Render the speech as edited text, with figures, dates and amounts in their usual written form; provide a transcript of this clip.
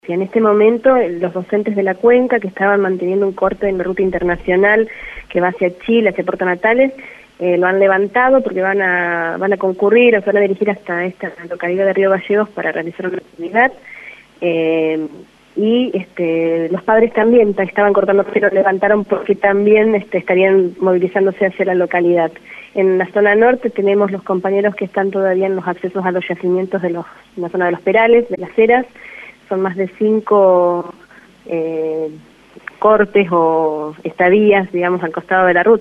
Y en este momento los docentes de la cuenca que estaban manteniendo un corte en la ruta internacional que va hacia Chile, hacia Puerto Natales, lo han levantado porque van a concurrir, o se van a dirigir hasta esta localidad de Río Gallegos para realizar una actividad. Los padres también estaban cortando, pero levantaron porque también estarían movilizándose hacia la localidad. En la zona norte tenemos los compañeros que están todavía en los accesos a los yacimientos en la zona de los Perales, de las Heras. Son más de 5 cortes o estadías, digamos, al costado de la ruta.